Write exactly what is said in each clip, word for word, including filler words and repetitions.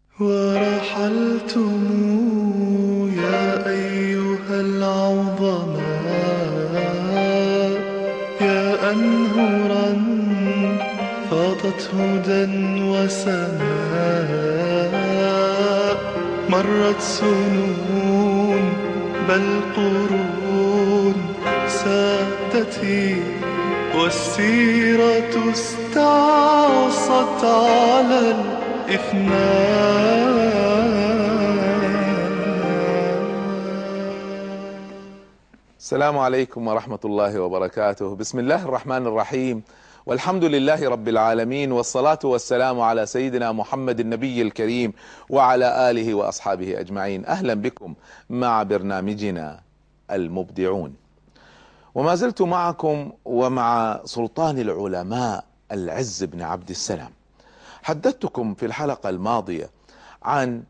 ورحلتم يا أيها العظماء، يا أنهرا فاضت هدى وسماء. مرت سنون بل قرون سادتي، والسيرة استعصت على الإفناء. السلام عليكم ورحمة الله وبركاته. بسم الله الرحمن الرحيم، والحمد لله رب العالمين، والصلاة والسلام على سيدنا محمد النبي الكريم وعلى آله وأصحابه أجمعين. أهلا بكم مع برنامجنا المبدعون، وما زلت معكم ومع سلطان العلماء العز بن عبد السلام. حدثتكم في الحلقة الماضية عن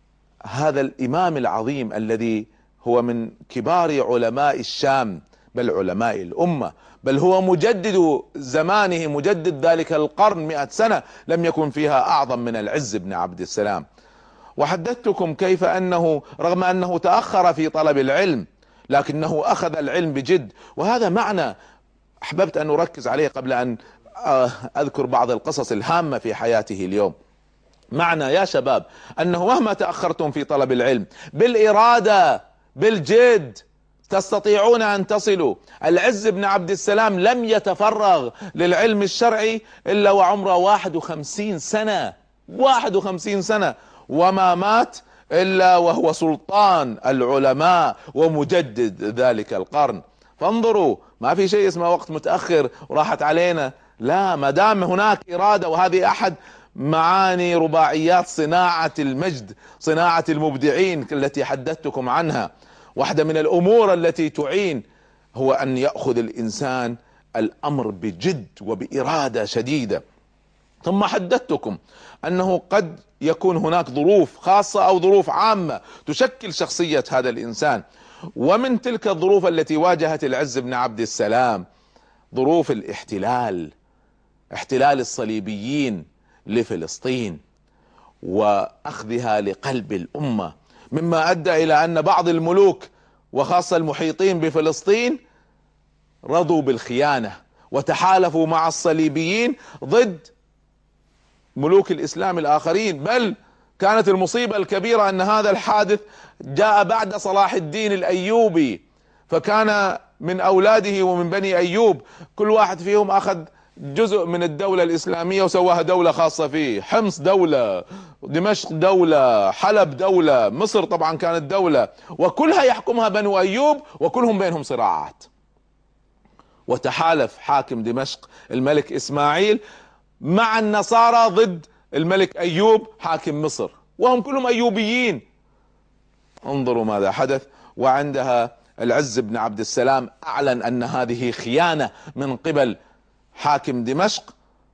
هذا الإمام العظيم الذي هو من كبار علماء الشام، بل علماء الأمة، بل هو مجدد زمانه، مجدد ذلك القرن. مئة سنة لم يكن فيها أعظم من العز بن عبد السلام. وحدثتكم كيف أنه رغم أنه تأخر في طلب العلم لكنه أخذ العلم بجد، وهذا معنى أحببت أن أركز عليه قبل أن أذكر بعض القصص الهامة في حياته اليوم. معنى يا شباب أنه مهما تأخرتم في طلب العلم بالإرادة بالجد تستطيعون أن تصلوا. العز بن عبد السلام لم يتفرغ للعلم الشرعي إلا وعمره واحد وخمسين سنة، واحد وخمسين سنة، وما مات إلا وهو سلطان العلماء ومجدد ذلك القرن. فانظروا، ما في شيء اسمه وقت متأخر وراحت علينا، لا، ما دام هناك إرادة. وهذه أحد معاني رباعيات صناعة المجد، صناعة المبدعين التي حدثتكم عنها. واحدة من الأمور التي تعين هو أن يأخذ الإنسان الأمر بجد وبإرادة شديدة. ثم حدثتكم أنه قد يكون هناك ظروف خاصة أو ظروف عامة تشكل شخصية هذا الإنسان، ومن تلك الظروف التي واجهت العز بن عبد السلام ظروف الاحتلال، احتلال الصليبيين لفلسطين وأخذها لقلب الأمة، مما أدى إلى أن بعض الملوك وخاصة المحيطين بفلسطين رضوا بالخيانة وتحالفوا مع الصليبيين ضد ملوك الإسلام الآخرين. بل كانت المصيبة الكبيرة أن هذا الحادث جاء بعد صلاح الدين الأيوبي، فكان من أولاده ومن بني أيوب كل واحد فيهم أخذ جزء من الدولة الإسلامية وسواها دولة خاصة فيه. حمص دولة، دمشق دولة، حلب دولة، مصر طبعا كانت دولة، وكلها يحكمها بنو أيوب وكلهم بينهم صراعات. وتحالف حاكم دمشق الملك إسماعيل مع النصارى ضد الملك أيوب حاكم مصر، وهم كلهم أيوبيين. انظروا ماذا حدث. وعندها العز بن عبد السلام أعلن أن هذه خيانة من قبل حاكم دمشق،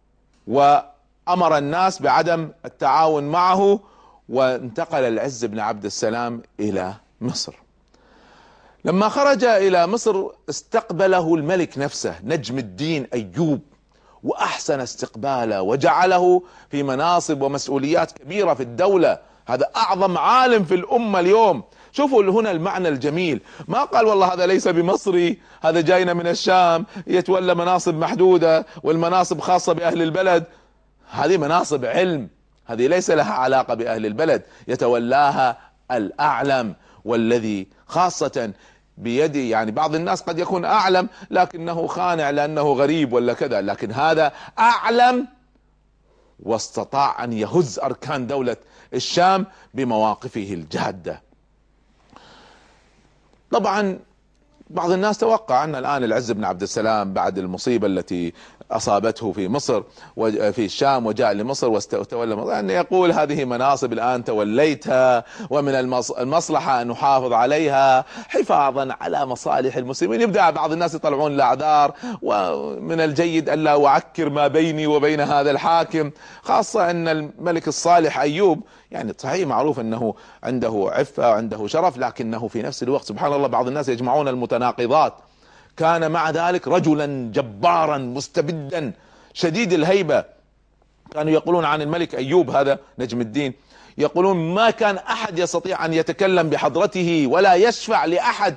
وأمر الناس بعدم التعاون معه، وانتقل العز بن عبد السلام إلى مصر. لما خرج إلى مصر استقبله الملك نفسه نجم الدين أيوب، وأحسن استقباله وجعله في مناصب ومسؤوليات كبيرة في الدولة. هذا أعظم عالم في الأمة اليوم. شوفوا هنا المعنى الجميل، ما قال والله هذا ليس بمصري، هذا جاينا من الشام يتولى مناصب محدودة والمناصب خاصة بأهل البلد. هذه مناصب علم، هذه ليس لها علاقة بأهل البلد، يتولاها الأعلم والذي خاصة بيدي. يعني بعض الناس قد يكون أعلم لكنه خانع لأنه غريب ولا كذا، لكن هذا أعلم واستطاع أن يهز أركان دولة الشام بمواقفه الجادة. طبعا بعض الناس توقع أن الآن العز بن عبد السلام بعد المصيبة التي أصابته في مصر وفي الشام وجاء لمصر وتولى مصر أن يقول هذه مناصب الآن توليتها ومن المصلحة أن نحافظ عليها حفاظا على مصالح المسلمين. يبدأ بعض الناس يطلعون الأعذار، ومن الجيد ألا أعكر ما بيني وبين هذا الحاكم، خاصة أن الملك الصالح أيوب يعني صحيح معروف أنه عنده عفة وعنده شرف، لكنه في نفس الوقت سبحان الله بعض الناس يجمعون المتناقضات. كان مع ذلك رجلا جبارا مستبدا شديد الهيبة. كانوا يقولون عن الملك أيوب هذا نجم الدين يقولون ما كان أحد يستطيع أن يتكلم بحضرته ولا يشفع لأحد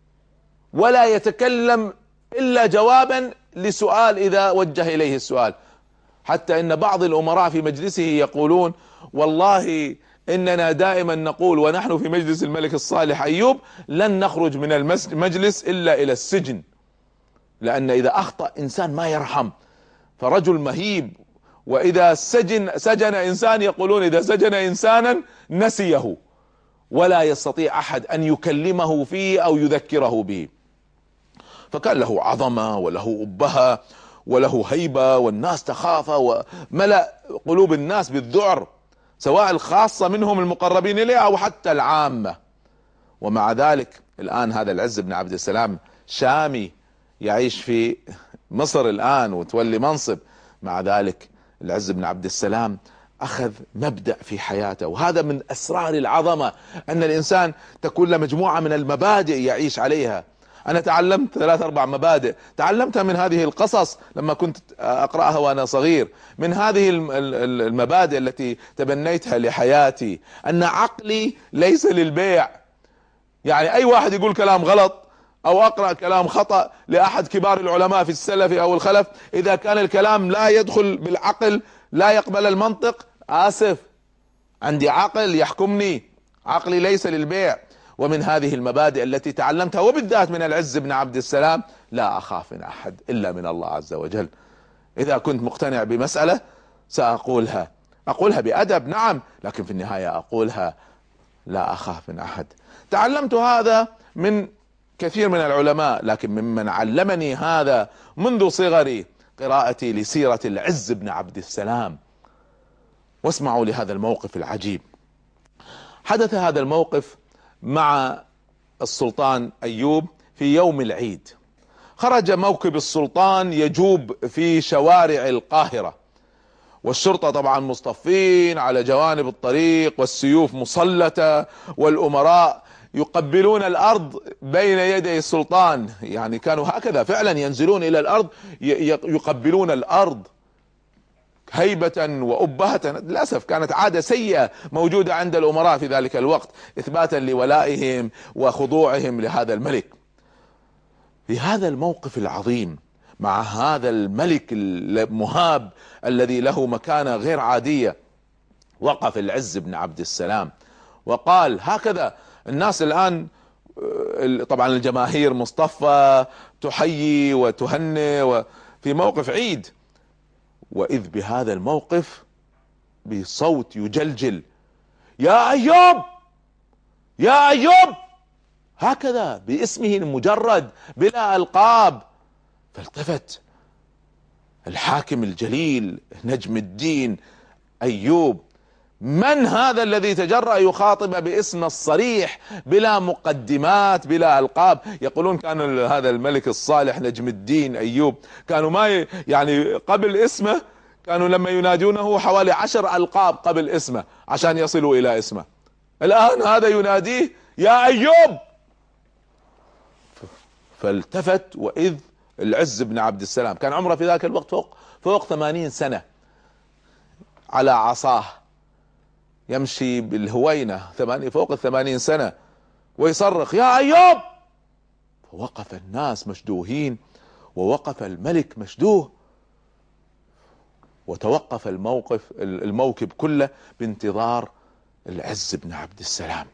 ولا يتكلم إلا جوابا لسؤال إذا وجه إليه السؤال. حتى إن بعض الأمراء في مجلسه يقولون والله إننا دائما نقول ونحن في مجلس الملك الصالح أيوب لن نخرج من المجلس إلا إلى السجن، لأن إذا أخطأ إنسان ما يرحم، فرجل مهيب، وإذا سجن سجن إنسان يقولون إذا سجن إنسانا نسيه ولا يستطيع أحد أن يكلمه فيه أو يذكره به. فكان له عظمة وله أبهة وله هيبة، والناس تخافه وملأ قلوب الناس بالذعر، سواء الخاصة منهم المقربين إليه أو حتى العامة. ومع ذلك الآن هذا العز بن عبد السلام شامي يعيش في مصر الآن وتولي منصب، مع ذلك العز بن عبد السلام أخذ مبدأ في حياته، وهذا من أسرار العظمة، أن الإنسان تكون له مجموعة من المبادئ يعيش عليها. أنا تعلمت ثلاث أربع مبادئ تعلمتها من هذه القصص لما كنت أقرأها وأنا صغير، من هذه المبادئ التي تبنيتها لحياتي، أن عقلي ليس للبيع. يعني أي واحد يقول كلام غلط أو أقرأ كلام خطأ لأحد كبار العلماء في السلف أو الخلف، إذا كان الكلام لا يدخل بالعقل لا يقبل المنطق، آسف، عندي عقل يحكمني، عقلي ليس للبيع. ومن هذه المبادئ التي تعلمتها وبالذات من العز بن عبد السلام، لا أخاف من أحد إلا من الله عز وجل. إذا كنت مقتنع بمسألة سأقولها، أقولها بأدب نعم، لكن في النهاية أقولها لا أخاف من أحد. تعلمت هذا من كثير من العلماء، لكن ممن علمني هذا منذ صغري قراءتي لسيرة العز بن عبد السلام. واسمعوا لهذا الموقف العجيب. حدث هذا الموقف مع السلطان أيوب في يوم العيد. خرج موكب السلطان يجوب في شوارع القاهرة، والشرطة طبعا مصطفين على جوانب الطريق، والسيوف مسلطة، والأمراء يقبلون الأرض بين يدي السلطان. يعني كانوا هكذا فعلا ينزلون إلى الأرض يقبلون الأرض هيبة وأبهة. للأسف كانت عادة سيئة موجودة عند الأمراء في ذلك الوقت، إثباتا لولائهم وخضوعهم لهذا الملك. في هذا الموقف العظيم مع هذا الملك المهاب الذي له مكانة غير عادية، وقف العز بن عبد السلام وقال هكذا. الناس الآن طبعا الجماهير مصطفى تحيي وتهنئ وفي موقف عيد، وإذ بهذا الموقف بصوت يجلجل: يا أيوب، يا أيوب، هكذا باسمه المجرد بلا ألقاب. فالتفت الحاكم الجليل نجم الدين أيوب: من هذا الذي تجرأ يخاطب باسم الصريح بلا مقدمات بلا ألقاب؟ يقولون كان هذا الملك الصالح نجم الدين أيوب كانوا ما يعني قبل اسمه كانوا لما ينادونه حوالي عشر ألقاب قبل اسمه عشان يصلوا إلى اسمه. الآن هذا يناديه يا أيوب. فالتفت وإذ العز بن عبد السلام كان عمره في ذاك الوقت فوق فوق ثمانين سنة، على عصاه يمشي بالهوينة، ثمانية فوق الثمانين سنة، ويصرخ يا أيوب. فوقف الناس مشدوهين، ووقف الملك مشدوه، وتوقف الموقف الموكب كله بانتظار العز بن عبد السلام،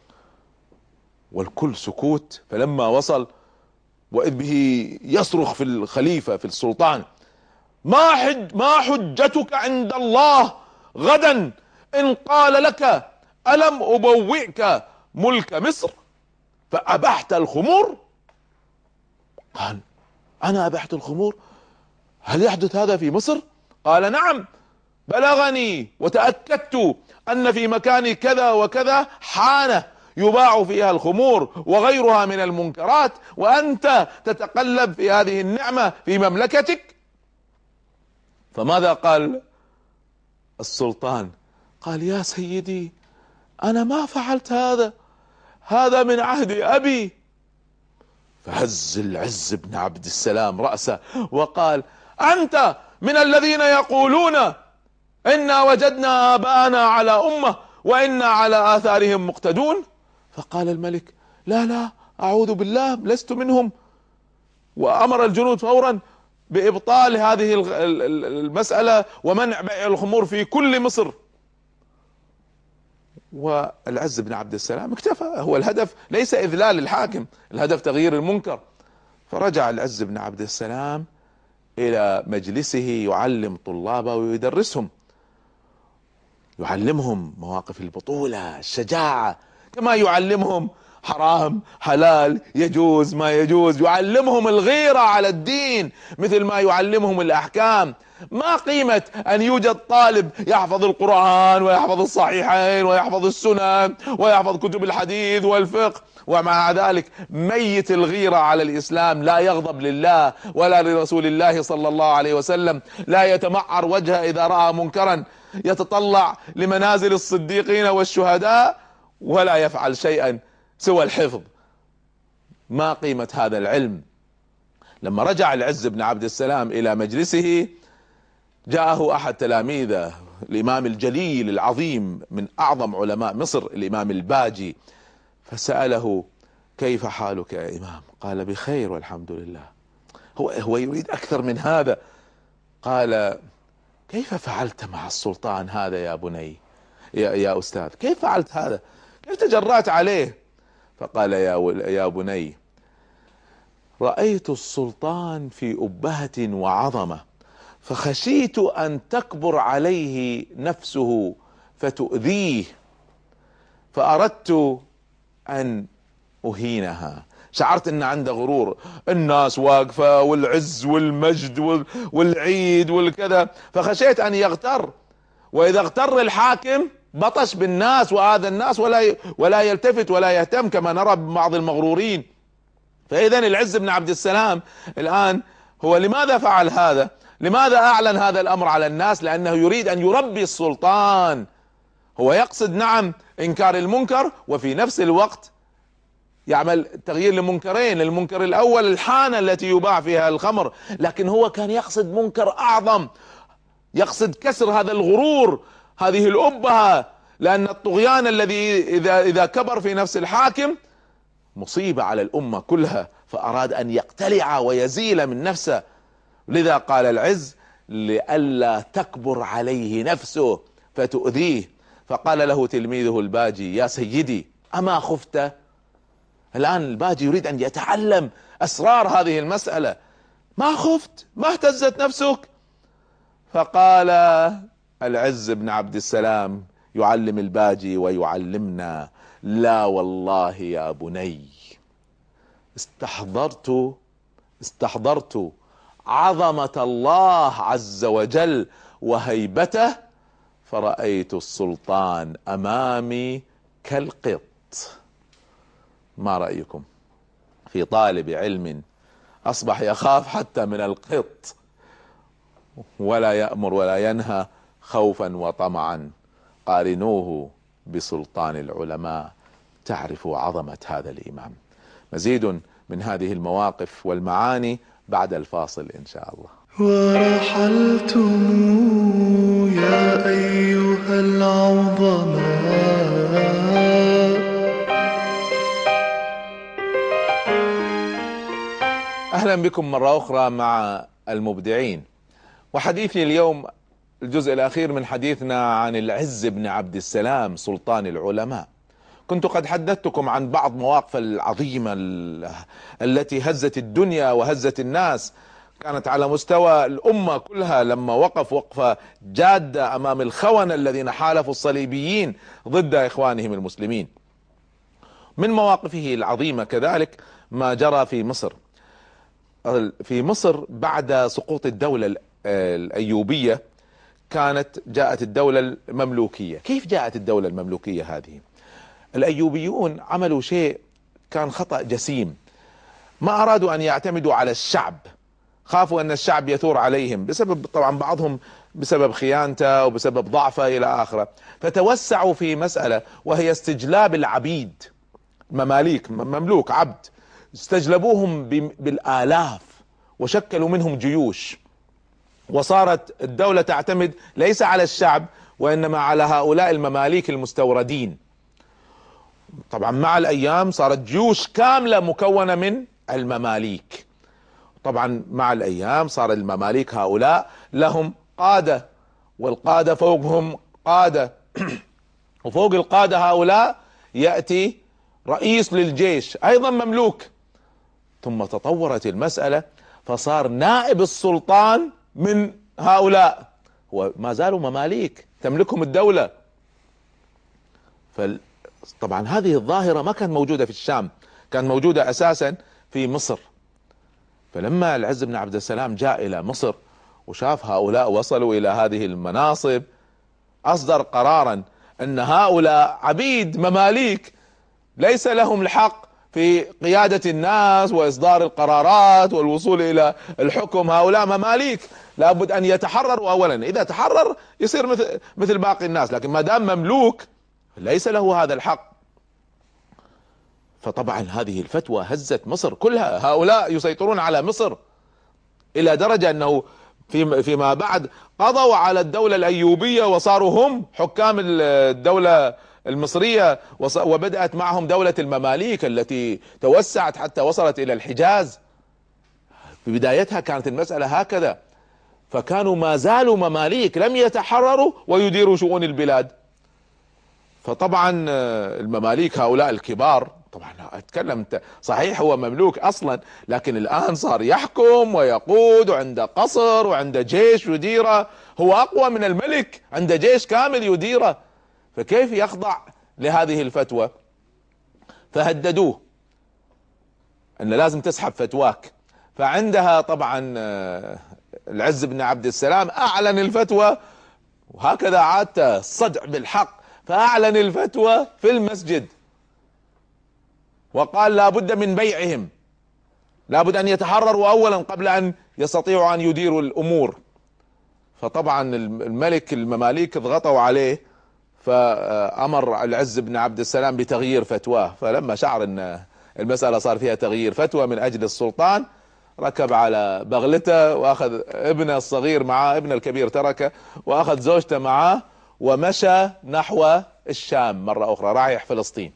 والكل سكوت. فلما وصل وإذ به يصرخ في الخليفة في السلطان: ما حج ما حجتك عند الله غدا إن قال لك ألم أبوئك ملك مصر فأبحت الخمور؟ قال: أنا أبحت الخمور؟ هل يحدث هذا في مصر؟ قال: نعم، بلغني وتأكدت أن في مكان كذا وكذا حانة يباع فيها الخمور وغيرها من المنكرات، وأنت تتقلب في هذه النعمة في مملكتك. فماذا قال السلطان؟ قال: يا سيدي، أنا ما فعلت هذا، هذا من عهد أبي. فهز العز بن عبد السلام رأسه وقال: أنت من الذين يقولون إنا وجدنا آباءنا على أمة وإنا على آثارهم مقتدون. فقال الملك: لا لا أعوذ بالله لست منهم، وأمر الجنود فورا بإبطال هذه المسألة ومنع بيع الخمور في كل مصر. والعز بن عبد السلام اكتفى، هو الهدف ليس إذلال الحاكم، الهدف تغيير المنكر. فرجع العز بن عبد السلام إلى مجلسه يعلم طلابه ويدرسهم، يعلمهم مواقف البطولة، الشجاعة، كما يعلمهم حرام حلال يجوز ما يجوز، يعلمهم الغيرة على الدين مثل ما يعلمهم الأحكام. ما قيمة أن يوجد طالب يحفظ القرآن ويحفظ الصحيحين ويحفظ السنن ويحفظ كتب الحديث والفقه، ومع ذلك ميت الغيرة على الإسلام، لا يغضب لله ولا لرسول الله صلى الله عليه وسلم، لا يتمعر وجهه إذا رأى منكرا، يتطلع لمنازل الصديقين والشهداء ولا يفعل شيئا سوى الحفظ. ما قيمة هذا العلم؟ لما رجع العز بن عبد السلام إلى مجلسه جاءه أحد تلاميذه الإمام الجليل العظيم من أعظم علماء مصر الإمام الباجي، فسأله: كيف حالك يا إمام؟ قال: بخير والحمد لله. هو هو يريد أكثر من هذا. قال: كيف فعلت مع السلطان هذا يا بني يا, يا أستاذ؟ كيف فعلت هذا؟ كيف تجرأت عليه؟ فقال: يا يا بني، رأيت السلطان في أبهة وعظمة، فخشيت أن تكبر عليه نفسه فتؤذيه، فأردت أن أهينها. شعرت أن عنده غرور، الناس واقفة والعز والمجد والعيد والكذا، فخشيت أن يغتر، وإذا اغتر الحاكم بطش بالناس وآذى الناس ولا ولا يلتفت ولا يهتم كما نرى ببعض المغرورين. فإذا العز بن عبد السلام الآن هو لماذا فعل هذا؟ لماذا أعلن هذا الأمر على الناس؟ لأنه يريد أن يربي السلطان. هو يقصد نعم إنكار المنكر، وفي نفس الوقت يعمل تغيير لمنكرين. المنكر الأول الحانة التي يباع فيها الخمر، لكن هو كان يقصد منكر أعظم، يقصد كسر هذا الغرور، هذه الأبهة، لأن الطغيان الذي إذا إذا كبر في نفس الحاكم مصيبة على الأمة كلها، فأراد أن يقتلع ويزيل من نفسه. لذا قال العز: لئلا تكبر عليه نفسه فتؤذيه. فقال له تلميذه الباجي: يا سيدي، أما خفت؟ الآن الباجي يريد أن يتعلم أسرار هذه المسألة. ما خفت؟ ما اهتزت نفسك؟ فقال العز بن عبد السلام يعلم الباجي ويعلمنا: لا والله يا بني، استحضرت استحضرت عظمة الله عز وجل وهيبته، فرأيت السلطان أمامي كالقط. ما رأيكم في طالب علم أصبح يخاف حتى من القط، ولا يأمر ولا ينهى خوفا وطمعا؟ قارنوه بسلطان العلماء تعرفوا عظمة هذا الإمام. مزيد من هذه المواقف والمعاني بعد الفاصل إن شاء الله. ورحلتم يا أيها العظماء. أهلا بكم مرة أخرى مع المبدعين، وحديثي اليوم الجزء الأخير من حديثنا عن العز بن عبد السلام سلطان العلماء. كنت قد حدثتكم عن بعض مواقف العظيمة التي هزت الدنيا وهزت الناس، كانت على مستوى الأمة كلها لما وقف وقفة جادة أمام الخونة الذين حالفوا الصليبيين ضد إخوانهم المسلمين. من مواقفه العظيمة كذلك ما جرى في مصر. في مصر بعد سقوط الدولة الأيوبية كانت جاءت الدولة المملوكية. كيف جاءت الدولة المملوكية هذه؟ الأيوبيون عملوا شيء كان خطأ جسيم، ما أرادوا أن يعتمدوا على الشعب، خافوا أن الشعب يثور عليهم بسبب طبعا بعضهم بسبب خيانته وبسبب ضعفه إلى آخره، فتوسعوا في مسألة وهي استجلاب العبيد، مماليك مملوك عبد، استجلبوهم بالآلاف وشكلوا منهم جيوش، وصارت الدولة تعتمد ليس على الشعب وإنما على هؤلاء المماليك المستوردين. طبعا مع الأيام صارت جيوش كاملة مكونة من المماليك. طبعا مع الأيام صار المماليك هؤلاء لهم قادة، والقادة فوقهم قادة وفوق القادة هؤلاء يأتي رئيس للجيش أيضا مملوك. ثم تطورت المسألة فصار نائب السلطان من هؤلاء، وما زالوا مماليك تملكهم الدولة. فطبعا هذه الظاهرة ما كانت موجودة في الشام، كانت موجودة أساسا في مصر. فلما العز بن عبد السلام جاء إلى مصر وشاف هؤلاء وصلوا إلى هذه المناصب، أصدر قرارا أن هؤلاء عبيد مماليك ليس لهم الحق في قيادة الناس وإصدار القرارات والوصول إلى الحكم. هؤلاء مماليك لابد أن يتحرروا أولا، إذا تحرر يصير مثل, مثل باقي الناس، لكن ما دام مملوك ليس له هذا الحق. فطبعا هذه الفتوى هزت مصر كلها، هؤلاء يسيطرون على مصر إلى درجة أنه في فيما بعد قضوا على الدولة الأيوبية وصاروا هم حكام الدولة المصرية، وبدأت معهم دولة المماليك التي توسعت حتى وصلت إلى الحجاز. في بدايتها كانت المسألة هكذا، فكانوا ما زالوا مماليك لم يتحرروا ويديروا شؤون البلاد. فطبعا المماليك هؤلاء الكبار، طبعا اتكلم صحيح هو مملوك اصلا، لكن الان صار يحكم ويقود وعنده قصر وعنده جيش يديره، هو اقوى من الملك، عنده جيش كامل يديره، فكيف يخضع لهذه الفتوى؟ فهددوه ان لازم تسحب فتواك. فعندها طبعا العز بن عبد السلام اعلن الفتوى، وهكذا عادته الصدع بالحق، فاعلن الفتوى في المسجد وقال لابد من بيعهم، لابد ان يتحرروا اولا قبل ان يستطيعوا ان يديروا الامور. فطبعا الملك المماليك ضغطوا عليه، فامر العز بن عبد السلام بتغيير فتواه. فلما شعر ان المسألة صار فيها تغيير فتوى من اجل السلطان، ركب على بغلته واخذ ابنه الصغير معاه، ابنه الكبير تركه، واخذ زوجته معاه ومشى نحو الشام مرة اخرى، رايح فلسطين.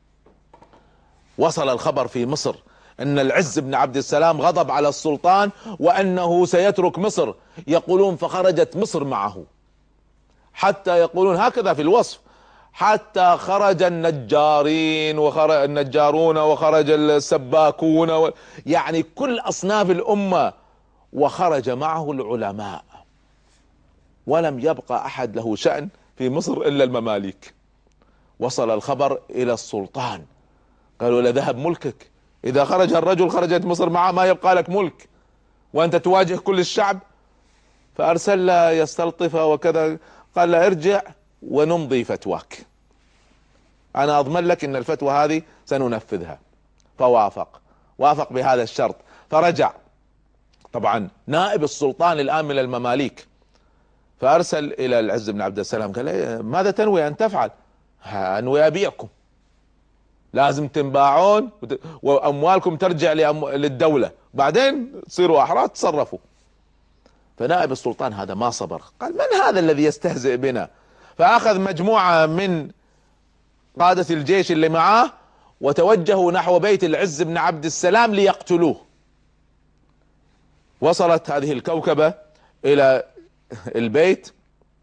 وصل الخبر في مصر ان العز بن عبد السلام غضب على السلطان وانه سيترك مصر، يقولون فخرجت مصر معه، حتى يقولون هكذا في الوصف، حتى خرج النجارين وخرج النجارون وخرج السباكون و... يعني كل اصناف الامة، وخرج معه العلماء، ولم يبقى احد له شأن في مصر الا المماليك. وصل الخبر الى السلطان، قالوا لذهب ملكك، اذا خرج الرجل خرجت مصر معه، ما يبقى لك ملك وانت تواجه كل الشعب. فارسل له يستلطفه وكذا، قال له ارجع ونمضي فتواك، انا اضمن لك ان الفتوى هذه سننفذها. فوافق، وافق بهذا الشرط. فرجع طبعا نائب السلطان الان من المماليك، فارسل الى العز بن عبد السلام قال ماذا تنوي ان تفعل؟ انوي ابيعكم، لازم تنباعون واموالكم ترجع للدولة، بعدين تصيروا احرار تصرفوا. فنائب السلطان هذا ما صبر، قال من هذا الذي يستهزئ بنا؟ فاخذ مجموعة من قادة الجيش اللي معاه وتوجهوا نحو بيت العز بن عبد السلام ليقتلوه. وصلت هذه الكوكبة الى البيت،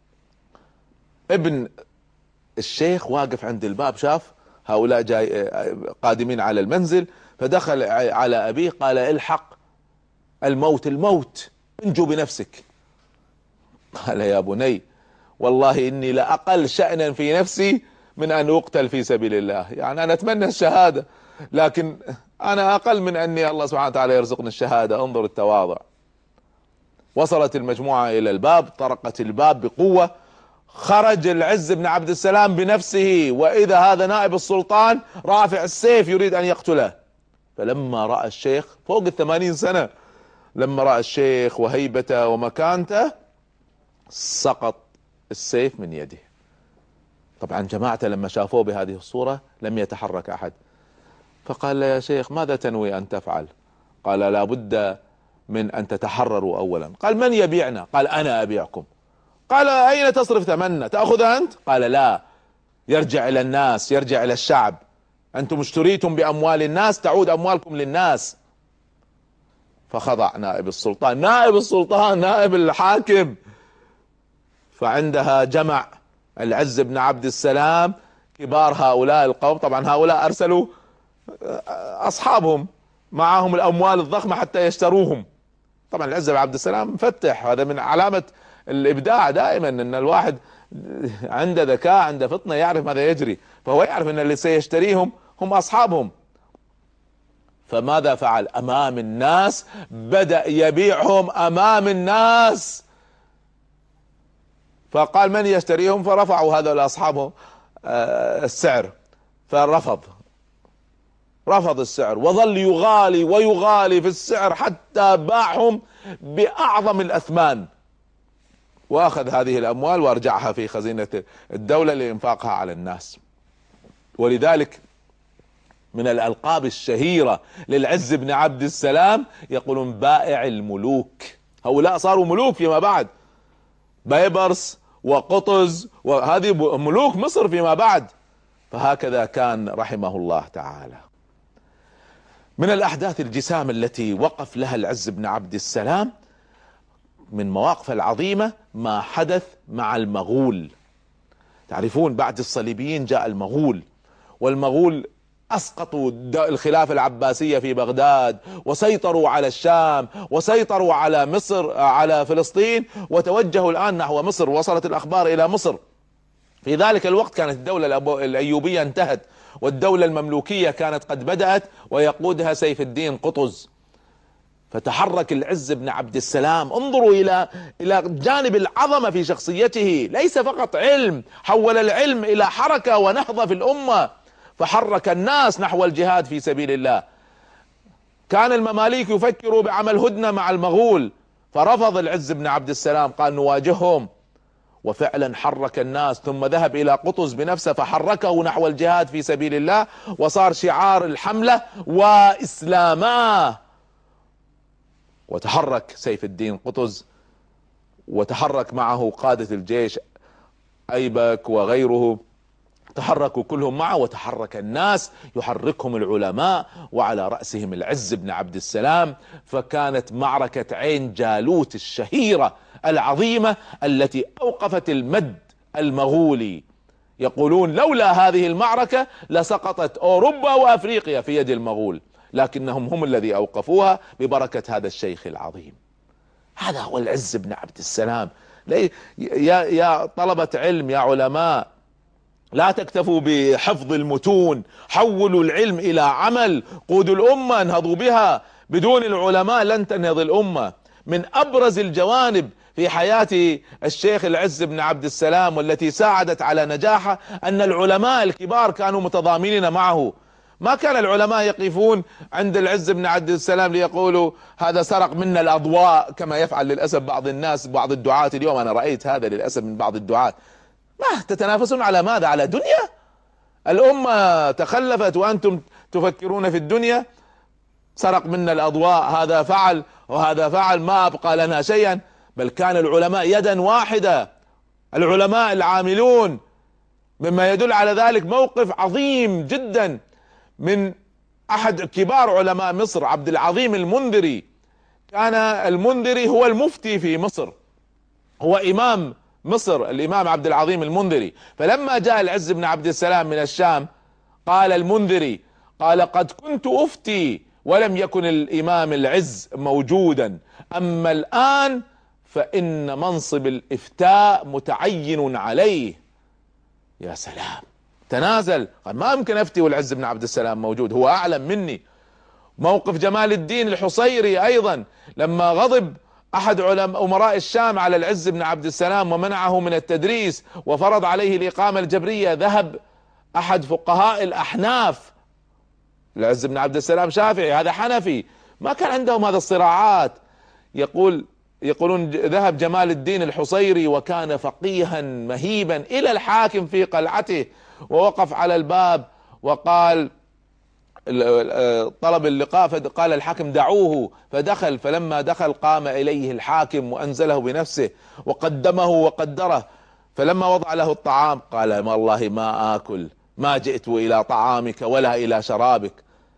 ابن الشيخ واقف عند الباب، شاف هؤلاء جاي قادمين على المنزل، فدخل على ابيه قال الحق، الموت الموت، انجو بنفسك. قال يا بني والله اني لاقل شأنا في نفسي من ان اقتل في سبيل الله، يعني انا اتمنى الشهادة لكن انا اقل من اني الله سبحانه وتعالى يرزقني الشهادة. انظر التواضع. وصلت المجموعة الى الباب، طرقت الباب بقوة، خرج العز بن عبد السلام بنفسه، واذا هذا نائب السلطان رافع السيف يريد ان يقتله. فلما رأى الشيخ فوق الثمانين سنة، لما رأى الشيخ وهيبته ومكانته سقط السيف من يده. طبعا جماعته لما شافوه بهذه الصورة لم يتحرك احد. فقال له يا شيخ ماذا تنوي ان تفعل؟ قال لا بد من ان تتحرروا اولا. قال من يبيعنا؟ قال انا ابيعكم. قال أين تصرف ثمننا؟ تأخذه أنت؟ قال لا، يرجع إلى الناس، يرجع إلى الشعب. أنتم اشتريتم بأموال الناس، تعود أموالكم للناس. فخضع نائب السلطان، نائب السلطان نائب الحاكم. فعندها جمع العز بن عبد السلام كبار هؤلاء القوم. طبعا هؤلاء أرسلوا أصحابهم معهم الأموال الضخمة حتى يشتروهم. طبعا العز بن عبد السلام مفتح، هذا من علامة الإبداع دائما، أن الواحد عنده ذكاء، عنده فطنة، يعرف ماذا يجري. فهو يعرف أن اللي سيشتريهم هم أصحابهم. فماذا فعل؟ أمام الناس بدأ يبيعهم أمام الناس. فقال من يشتريهم؟ فرفعوا هذول أصحابه السعر، فرفض رفض السعر، وظل يغالي ويغالي في السعر حتى باعهم بأعظم الأثمان، وأخذ هذه الأموال وأرجعها في خزينة الدولة لإنفاقها على الناس. ولذلك من الألقاب الشهيرة للعز بن عبد السلام يقولون بائع الملوك. هؤلاء صاروا ملوك فيما بعد، بيبرس وقطز، وهذه ملوك مصر فيما بعد. فهكذا كان رحمه الله تعالى. من الأحداث الجسام التي وقف لها العز بن عبد السلام من مواقف العظيمة ما حدث مع المغول. تعرفون بعد الصليبيين جاء المغول، والمغول أسقطوا الخلافة العباسية في بغداد، وسيطروا على الشام، وسيطروا على مصر، على فلسطين، وتوجهوا الآن نحو مصر. وصلت الأخبار إلى مصر. في ذلك الوقت كانت الدولة الأيوبية انتهت، والدولة المملوكية كانت قد بدأت، ويقودها سيف الدين قطز. فتحرك العز بن عبد السلام. انظروا إلى إلى جانب العظمة في شخصيته، ليس فقط علم، حول العلم إلى حركة ونهضة في الأمة، فحرك الناس نحو الجهاد في سبيل الله. كان المماليك يفكروا بعمل هدنة مع المغول، فرفض العز بن عبد السلام، قال نواجههم. وفعلا حرك الناس، ثم ذهب إلى قطز بنفسه فحركه نحو الجهاد في سبيل الله، وصار شعار الحملة وإسلاماه. وتحرك سيف الدين قطز، وتحرك معه قادة الجيش أيبك وغيره، تحركوا كلهم معه، وتحرك الناس، يحركهم العلماء، وعلى رأسهم العز بن عبد السلام. فكانت معركة عين جالوت الشهيرة العظيمة التي أوقفت المد المغولي. يقولون لولا هذه المعركة لسقطت أوروبا وأفريقيا في يد المغول، لكنهم هم الذي أوقفوها ببركة هذا الشيخ العظيم. هذا هو العز بن عبد السلام. يا يا طلبة علم، يا علماء، لا تكتفوا بحفظ المتون، حولوا العلم إلى عمل، قودوا الأمة، انهضوا بها. بدون العلماء لن تنهض الأمة. من أبرز الجوانب في حياة الشيخ العز بن عبد السلام والتي ساعدت على نجاحه أن العلماء الكبار كانوا متضامنين معه. ما كان العلماء يقفون عند العز بن عبد السلام ليقولوا هذا سرق منا الأضواء، كما يفعل للأسف بعض الناس، بعض الدعاة اليوم. أنا رأيت هذا للأسف من بعض الدعاة. ما تتنافسون على ماذا؟ على دنيا؟ الأمة تخلفت وأنتم تفكرون في الدنيا. سرق منا الأضواء، هذا فعل وهذا فعل، ما أبقى لنا شيئا. بل كان العلماء يدا واحدة، العلماء العاملون. مما يدل على ذلك موقف عظيم جدا من أحد كبار علماء مصر، عبد العظيم المنذري. كان المنذري هو المفتي في مصر، هو إمام مصر، الإمام عبد العظيم المنذري. فلما جاء العز بن عبد السلام من الشام قال المنذري، قال قد كنت أفتي ولم يكن الإمام العز موجودا، أما الآن فإن منصب الإفتاء متعين عليه. يا سلام، تنازل، قال ما يمكن أفتي والعز بن عبد السلام موجود، هو أعلم مني. موقف جمال الدين الحصيري أيضا، لما غضب أحد علماء أمراء الشام على العز بن عبد السلام ومنعه من التدريس وفرض عليه الإقامة الجبرية، ذهب أحد فقهاء الأحناف، العز بن عبد السلام شافعي، هذا حنفي، ما كان عندهم هذا الصراعات. يقول يقولون ذهب جمال الدين الحصيري وكان فقيها مهيبا إلى الحاكم في قلعته، ووقف على الباب وقال طلب اللقاء، فقال الحاكم دعوه، فدخل. فلما دخل قام إليه الحاكم وأنزله بنفسه وقدمه وقدره. فلما وضع له الطعام قال والله ما آكل، ما جئت إلى طعامك ولا إلى شرابك.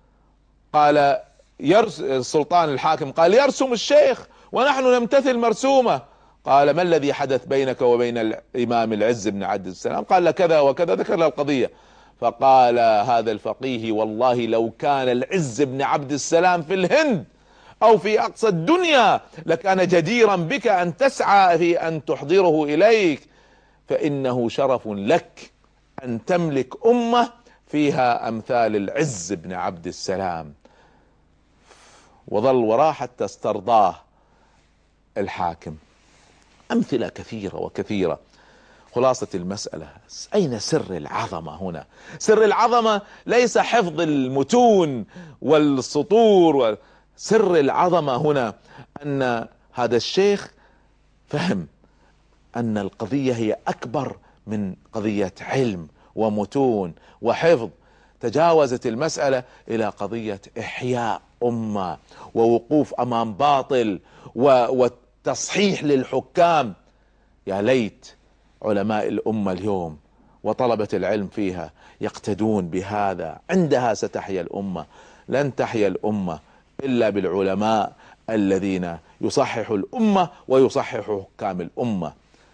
قال يرس السلطان الحاكم قال يرسم الشيخ ونحن نمتثل مرسومه. قال ما الذي حدث بينك وبين الإمام العز بن عبد السلام؟ قال كذا وكذا، ذكر له القضية. فقال هذا الفقيه والله لو كان العز بن عبد السلام في الهند أو في أقصى الدنيا لكان جديرا بك أن تسعى في أن تحضره إليك، فإنه شرف لك أن تملك أمة فيها أمثال العز بن عبد السلام. وظل وراه حتى استرضاه الحاكم. أمثلة كثيرة وكثيرة. خلاصة المسألة، أين سر العظمة هنا؟ سر العظمة ليس حفظ المتون والسطور، سر العظمة هنا أن هذا الشيخ فهم أن القضية هي أكبر من قضية علم ومتون وحفظ. تجاوزت المسألة إلى قضية إحياء أمة ووقوف أمام باطل وتصحيح للحكام. يا ليت علماء الأمة اليوم وطلبة العلم فيها يقتدون بهذا، عندها ستحيا الأمة. لن تحيا الأمة إلا بالعلماء الذين يصححوا الأمة ويصححوا حكام الأمة.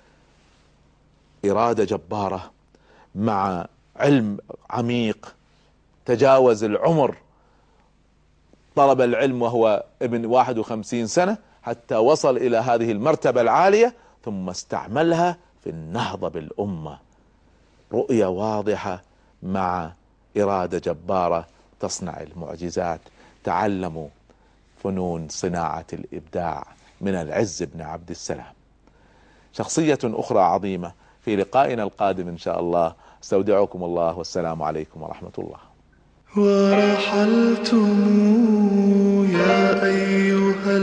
إرادة جبارة مع علم عميق، تجاوز العمر، طلب العلم وهو ابن واحد وخمسين سنة حتى وصل إلى هذه المرتبة العالية، ثم استعملها في النهضة بالأمة. رؤية واضحة مع إرادة جبارة تصنع المعجزات. تعلموا فنون صناعة الإبداع من العز بن عبد السلام. شخصية أخرى عظيمة في لقائنا القادم إن شاء الله. استودعكم الله والسلام عليكم ورحمة الله. ورحلتم يا أيها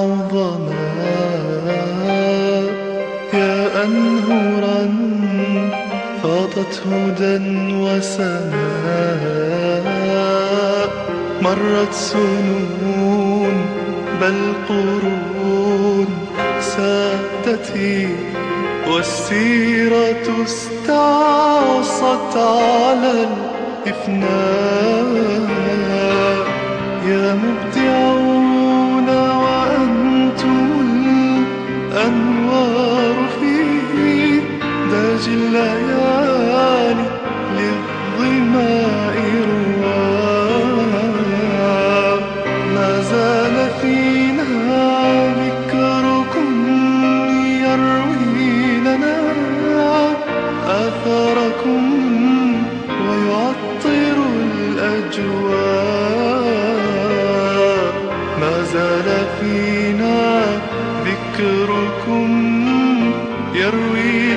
العظماء، يا أنهرا فاضت هدى وسماء. مرت سنون بل قرون سادتي، والسيرة استعصت على الإفناء. يا مبدعون وأنتم الأنوار في داج الليالي للظماء رواء. ما زال فينا ذكركم يروي لنا آثاركم ويعطر الأجواء. ما زال فينا ذكركم يروي